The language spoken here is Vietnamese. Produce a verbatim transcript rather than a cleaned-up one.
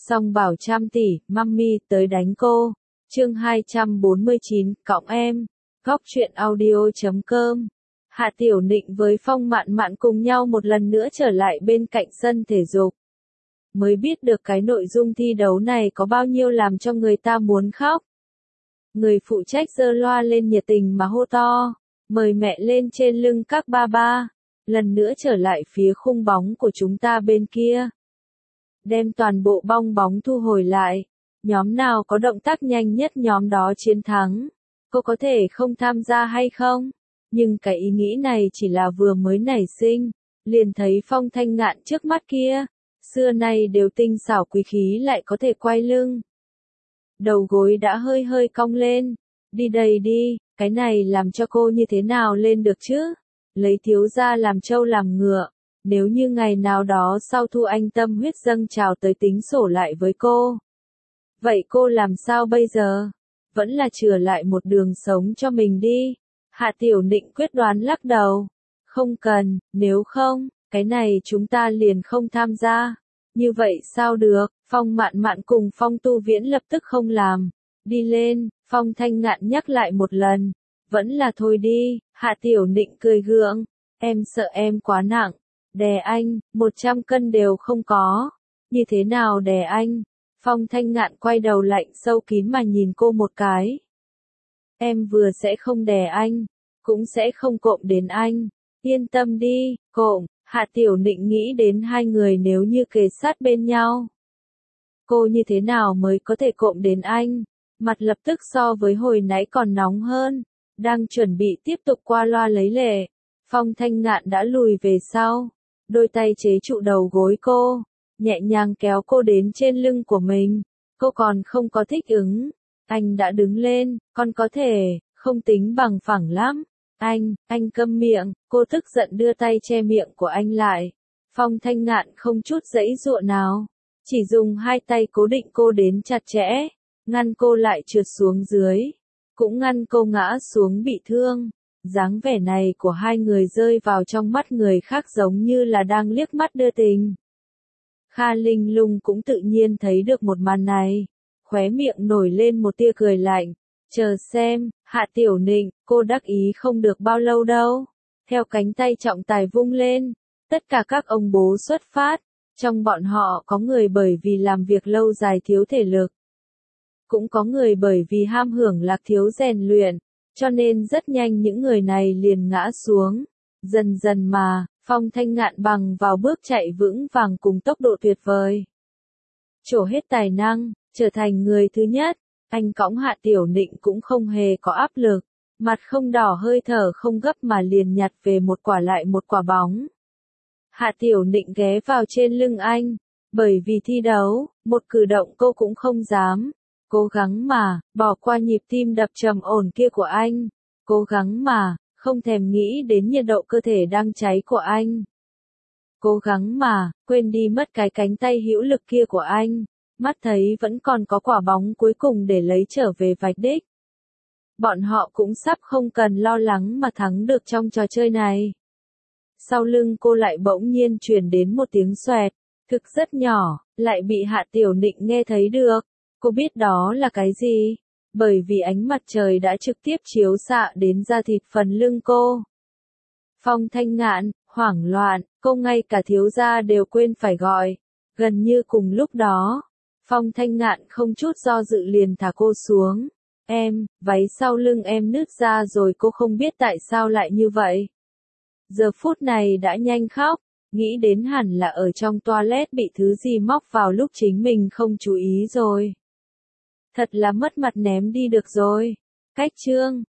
Song bảo trăm tỷ, mummy tới đánh cô. Chương hai trăm bốn mươi chín, cõng em. Góc truyện audio chấm com. Hạ Tiểu Nịnh với Phong Mạn Mạn cùng nhau một lần nữa trở lại bên cạnh sân thể dục. Mới biết được cái nội dung thi đấu này có bao nhiêu làm cho người ta muốn khóc. Người phụ trách giơ loa lên nhiệt tình mà hô to, mời mẹ lên trên lưng các ba ba, lần nữa trở lại phía khung bóng của chúng ta bên kia. Đem toàn bộ bong bóng thu hồi lại, nhóm nào có động tác nhanh nhất nhóm đó chiến thắng. Cô có thể không tham gia hay không? Nhưng cái ý nghĩ này chỉ là vừa mới nảy sinh, liền thấy Phong Thanh Ngạn trước mắt kia, xưa nay đều tinh xảo quý khí lại có thể quay lưng. Đầu gối đã hơi hơi cong lên, đi đây đi, cái này làm cho cô như thế nào lên được chứ? Lấy thiếu gia làm trâu làm ngựa, nếu như ngày nào đó sau Thu Anh tâm huyết dâng trào tới tính sổ lại với cô. Vậy cô làm sao bây giờ? Vẫn là chừa lại một đường sống cho mình đi. Hạ Tiểu Nịnh quyết đoán lắc đầu. Không cần, nếu không, cái này chúng ta liền không tham gia. Như vậy sao được? Phong Mạn Mạn cùng Phong Tu Viễn lập tức không làm. Đi lên, Phong Thanh Ngạn nhắc lại một lần. Vẫn là thôi đi. Hạ Tiểu Nịnh cười gượng. Em sợ em quá nặng. Đè anh, một trăm cân đều không có. Như thế nào đè anh? Phong Thanh Ngạn quay đầu lạnh sâu kín mà nhìn cô một cái. Em vừa sẽ không đè anh, cũng sẽ không cộm đến anh. Yên tâm đi, cộm. Hạ Tiểu Nịnh nghĩ đến hai người nếu như kề sát bên nhau. Cô như thế nào mới có thể cộm đến anh? Mặt lập tức so với hồi nãy còn nóng hơn. Đang chuẩn bị tiếp tục qua loa lấy lệ. Phong Thanh Ngạn đã lùi về sau. Đôi tay chế trụ đầu gối cô. Nhẹ nhàng kéo cô đến trên lưng của mình. Cô còn không có thích ứng. Anh đã đứng lên, con có thể, không tính bằng phẳng lắm. Anh, anh câm miệng, cô tức giận đưa tay che miệng của anh lại. Phong Thanh Ngạn không chút giãy giụa nào. Chỉ dùng hai tay cố định cô đến chặt chẽ. Ngăn cô lại trượt xuống dưới. Cũng ngăn cô ngã xuống bị thương. Dáng vẻ này của hai người rơi vào trong mắt người khác giống như là đang liếc mắt đưa tình. Kha Linh Lung cũng tự nhiên thấy được một màn này. Khóe miệng nổi lên một tia cười lạnh. Chờ xem, Hạ Tiểu Nịnh, cô đắc ý không được bao lâu đâu. Theo cánh tay trọng tài vung lên, tất cả các ông bố xuất phát. Trong bọn họ có người bởi vì làm việc lâu dài thiếu thể lực. Cũng có người bởi vì ham hưởng lạc thiếu rèn luyện. Cho nên rất nhanh những người này liền ngã xuống. Dần dần mà, Phong Thanh Ngạn bằng vào bước chạy vững vàng cùng tốc độ tuyệt vời. Trổ hết tài năng, trở thành người thứ nhất. Anh cõng Hạ Tiểu Nịnh cũng không hề có áp lực. Mặt không đỏ hơi thở không gấp mà liền nhặt về một quả lại một quả bóng. Hạ Tiểu Nịnh ghé vào trên lưng anh. Bởi vì thi đấu, một cử động cô cũng không dám. Cố gắng mà, bỏ qua nhịp tim đập trầm ổn kia của anh. Cố gắng mà, không thèm nghĩ đến nhiệt độ cơ thể đang cháy của anh. Cố gắng mà, quên đi mất cái cánh tay hữu lực kia của anh. Mắt thấy vẫn còn có quả bóng cuối cùng để lấy trở về vạch đích. Bọn họ cũng sắp không cần lo lắng mà thắng được trong trò chơi này. Sau lưng cô lại bỗng nhiên truyền đến một tiếng xoẹt, thực rất nhỏ, lại bị Hạ Tiểu Nịnh nghe thấy được. Cô biết đó là cái gì? Bởi vì ánh mặt trời đã trực tiếp chiếu xạ đến da thịt phần lưng cô. Phong Thanh Ngạn, hoảng loạn, cô ngay cả thiếu gia đều quên phải gọi. Gần như cùng lúc đó, Phong Thanh Ngạn không chút do dự liền thả cô xuống. Em, váy sau lưng em nứt ra rồi cô không biết tại sao lại như vậy. Giờ phút này đã nhanh khóc, nghĩ đến hẳn là ở trong toilet bị thứ gì móc vào lúc chính mình không chú ý rồi. Thật là mất mặt ném đi được rồi. Cách chương,